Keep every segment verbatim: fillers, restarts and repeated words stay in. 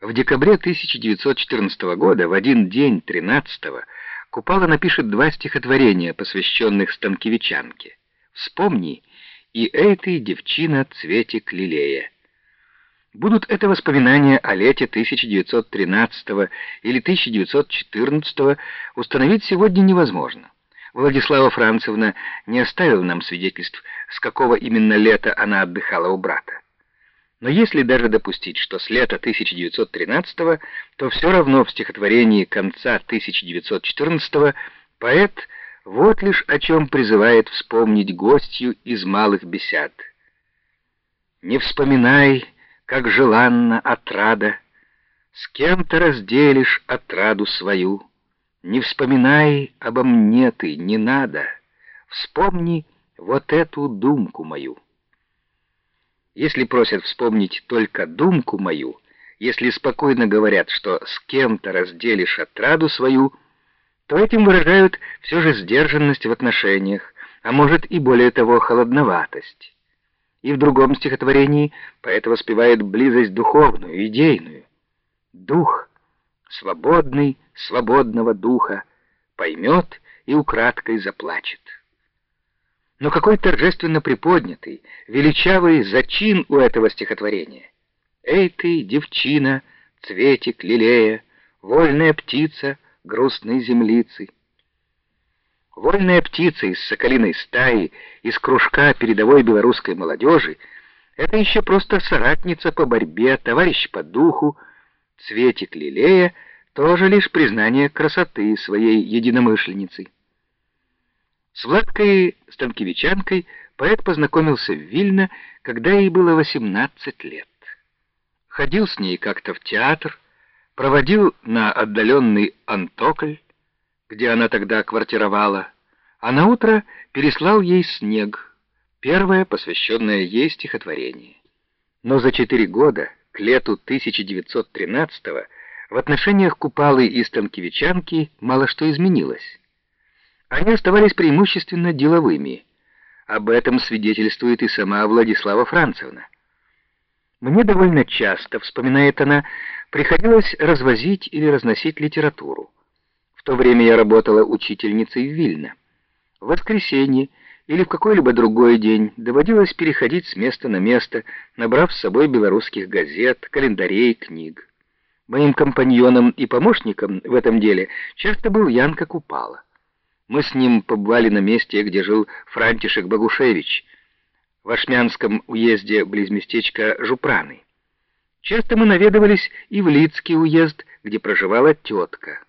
В декабре тысяча девятьсот четырнадцатого года, в один день, тринадцатого, Купала напишет два стихотворения, посвященных станкевичанке. «Вспомни» и «Эй ты, девчина, цветик лилея». Будут это воспоминания о лете тысяча девятьсот тринадцатого или тысяча девятьсот четырнадцатого установить сегодня невозможно. Владислава Францевна не оставила нам свидетельств, с какого именно лета она отдыхала у брата. Но если даже допустить, что с лета тысяча девятьсот тринадцатого, то все равно в стихотворении конца тысяча девятьсот четырнадцатого поэт вот лишь о чем призывает вспомнить гостью из малых бесед. «Не вспоминай, как желанна отрада, с кем-то разделишь отраду свою. Не вспоминай обо мне ты, не надо, вспомни вот эту думку мою». Если просят вспомнить только думку мою, если спокойно говорят, что с кем-то разделишь отраду свою, то этим выражают все же сдержанность в отношениях, а может и более того холодноватость. И в другом стихотворении поэт воспевает близость духовную, идейную. Дух, свободный, свободного духа, поймет и украдкой заплачет. Но какой торжественно приподнятый, величавый зачин у этого стихотворения. «Эй ты, девчина, цветик лилея, вольная птица грустной землицы». Вольная птица из соколиной стаи, из кружка передовой белорусской молодежи — это еще просто соратница по борьбе, товарищ по духу. Цветик лилея — тоже лишь признание красоты своей единомышленницы. С Владкой станкевичанкой поэт познакомился в Вильно, когда ей было восемнадцать лет. Ходил с ней как-то в театр, проводил на отдаленный Антокль, где она тогда квартировала, а наутро переслал ей снег, первое посвященное ей стихотворение. Но за четыре года, к лету тысяча девятьсот тринадцатого, в отношениях Купалы и станкевичанки мало что изменилось. Они оставались преимущественно деловыми. Об этом свидетельствует и сама Владислава Францевна. «Мне довольно часто, — вспоминает она, — приходилось развозить или разносить литературу. В то время я работала учительницей в Вильно. В воскресенье или в какой-либо другой день доводилось переходить с места на место, набрав с собой белорусских газет, календарей, книг. Моим компаньоном и помощником в этом деле часто был Янка Купала. Мы с ним побывали на месте, где жил Франтишек Богушевич, в Ашмянском уезде близ местечка Жупраны. Часто мы наведывались и в Лицкий уезд, где проживала тетка.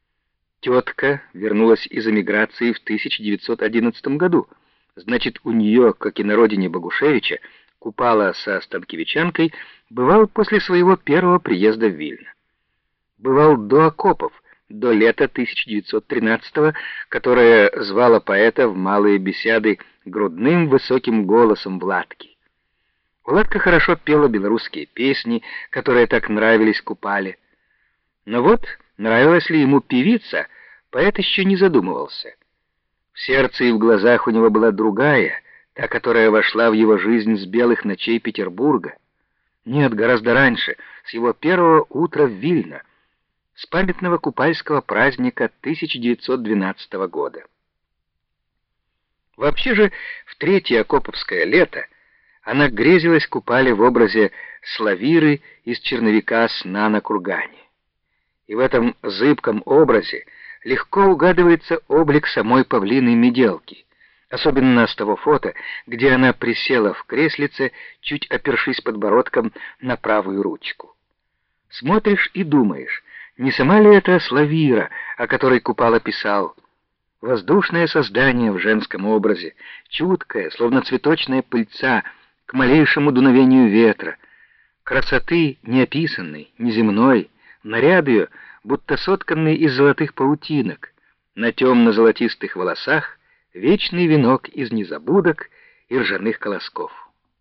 Тетка вернулась из эмиграции в тысяча девятьсот одиннадцатом году. Значит, у нее, как и на родине Богушевича, Купала со станкевичанкой бывал после своего первого приезда в Вильно. Бывал до окопов, до лета тысяча девятьсот тринадцатого, которое звало поэта в малые беседы грудным высоким голосом Владки. Владка хорошо пела белорусские песни, которые так нравились Купале. Но вот, нравилась ли ему певица, поэт еще не задумывался. В сердце и в глазах у него была другая, та, которая вошла в его жизнь с белых ночей Петербурга. Нет, гораздо раньше, с его первого утра в Вильно, с памятного купальского праздника тысяча девятьсот двенадцатого года. Вообще же, в третье окоповское лето она грезилась Купале в образе Славиры из черновика «Сна на кургане». И в этом зыбком образе легко угадывается облик самой павлиной Меделки, особенно с того фото, где она присела в креслице, чуть опершись подбородком на правую ручку. Смотришь и думаешь, не сама ли это Славира, о которой Купала писал? Воздушное создание в женском образе, чуткое, словно цветочная пыльца, к малейшему дуновению ветра, красоты неописанной, неземной, наряд ее, будто сотканный из золотых паутинок, на темно-золотистых волосах вечный венок из незабудок и ржаных колосков.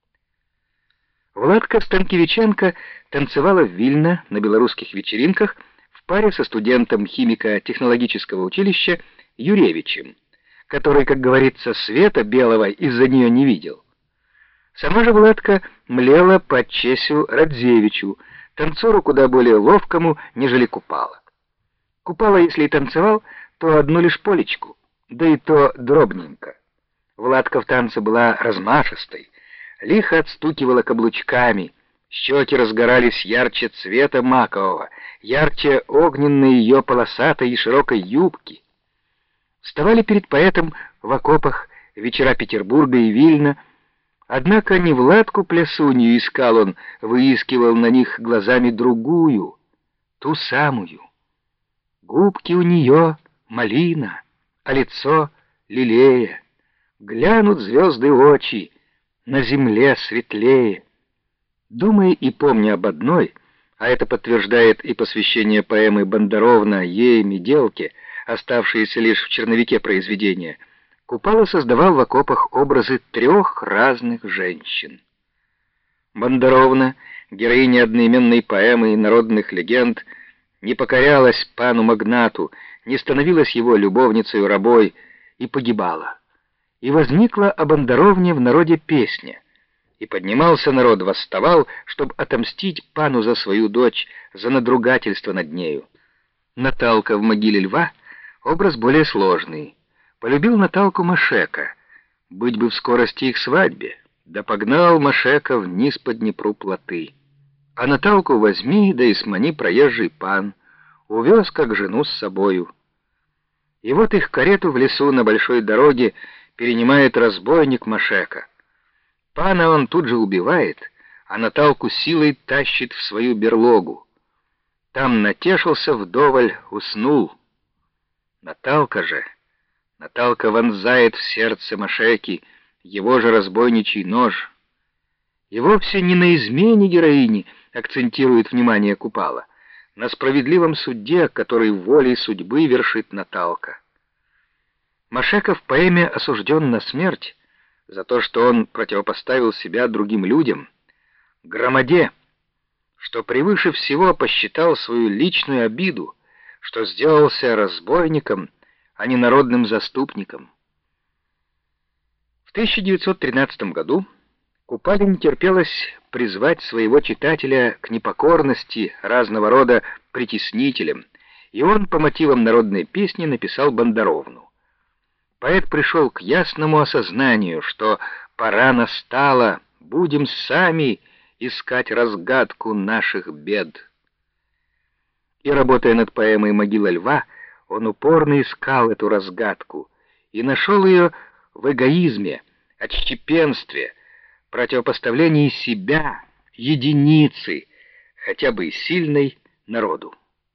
Владка Станкевиченко танцевала в Вильно на белорусских вечеринках в паре со студентом химико-технологического училища Юревичем, который, как говорится, света белого из-за нее не видел. Сама же Владка млела по Чесю Радзевичу, танцору куда более ловкому, нежели Купала. Купала, если и танцевал, то одну лишь полечку, да и то дробненько. Владка в танце была размашистой, лихо отстукивала каблучками, щеки разгорались ярче цвета макового, ярче огненной ее полосатой и широкой юбки. Вставали перед поэтом в окопах вечера Петербурга и Вильна, однако не Владку плясунью искал он, выискивал на них глазами другую, ту самую. Губки у нее малина, а лицо лилея. Глянут звезды очи, на земле светлее. Думая и помня об одной, а это подтверждает и посвящение поэмы Бондаровна ей, Меделке, оставшиеся лишь в черновике произведения, Купала создавал в окопах образы трех разных женщин. Бондаровна, героиня одноименной поэмы и народных легенд, не покорялась пану-магнату, не становилась его любовницей-рабой и погибала. И возникла о Бондаровне в народе песня, и поднимался народ, восставал, чтобы отомстить пану за свою дочь, за надругательство над нею. Наталка в могиле льва — образ более сложный. Полюбил Наталку Машека, быть бы в скорости их свадьбе, да погнал Машека вниз по Днепру плоты. А Наталку возьми, да и смани проезжий пан, увез как жену с собою. И вот их карету в лесу на большой дороге перенимает разбойник Машека. Пана он тут же убивает, а Наталку силой тащит в свою берлогу. Там натешился вдоволь, уснул. Наталка же, Наталка вонзает в сердце Машеки его же разбойничий нож. И вовсе не на измене героини акцентирует внимание Купала, на справедливом суде, который волей судьбы вершит Наталка. Машека в поэме осужден на смерть за то, что он противопоставил себя другим людям, громаде, что превыше всего посчитал свою личную обиду, что сделался разбойником, а не народным заступником. В тысяча девятьсот тринадцатом году Купале не терпелось призвать своего читателя к непокорности разного рода притеснителям, и он по мотивам народной песни написал Бондаровну. Поэт пришел к ясному осознанию, что пора настала, будем сами искать разгадку наших бед. И, работая над поэмой «Могила льва», он упорно искал эту разгадку и нашел ее в эгоизме, отщепенстве, противопоставлении себя, единицы, хотя бы и сильной, народу.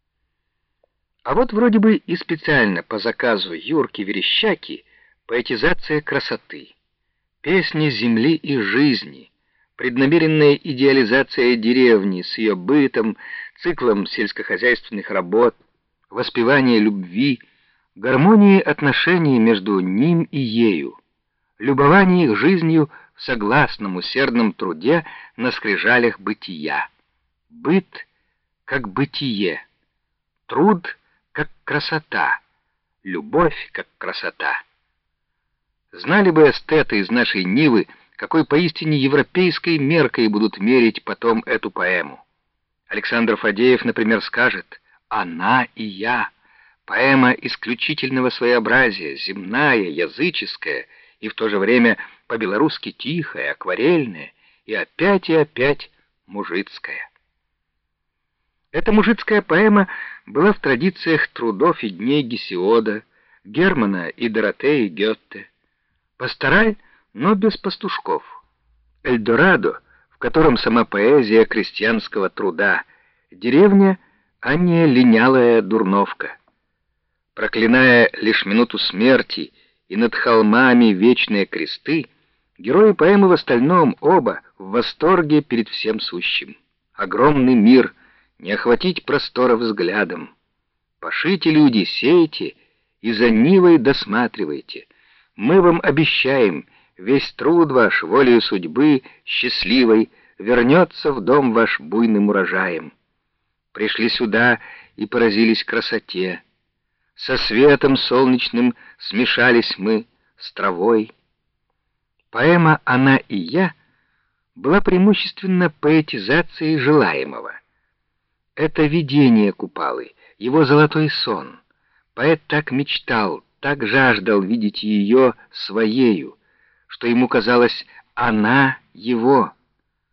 А вот вроде бы и специально по заказу Юрки Верещаки поэтизация красоты, песни земли и жизни, преднамеренная идеализация деревни с ее бытом, циклом сельскохозяйственных работ, воспевание любви, гармонии отношений между ним и ею, любование их жизнью в согласном усердном труде на скрижалях бытия. Быт как бытие, труд как красота, любовь как красота. Знали бы эстеты из нашей Нивы, какой поистине европейской меркой будут мерить потом эту поэму. Александр Фадеев, например, скажет: «Она и я». Поэма исключительного своеобразия, земная, языческая и в то же время по-белорусски тихая, акварельная и опять и опять мужицкая. Эта мужицкая поэма была в традициях трудов и дней Гесиода, Германа и Доротеи Гетте. Пастораль, но без пастушков. Эльдорадо, в котором сама поэзия крестьянского труда, деревня, а не линялая дурновка. Проклиная лишь минуту смерти и над холмами вечные кресты, герои поэмы в остальном оба в восторге перед всем сущим. Огромный мир, не охватить простора взглядом. Пашите, люди, сейте, и за Нивой досматривайте. Мы вам обещаем, весь труд ваш, волею судьбы счастливой, вернется в дом ваш буйным урожаем. Пришли сюда и поразились красоте. Со светом солнечным смешались мы с травой. Поэма «Она и я» была преимущественно поэтизацией желаемого. Это видение Купалы, его золотой сон. Поэт так мечтал, так жаждал видеть ее своею, что ему казалось, она его.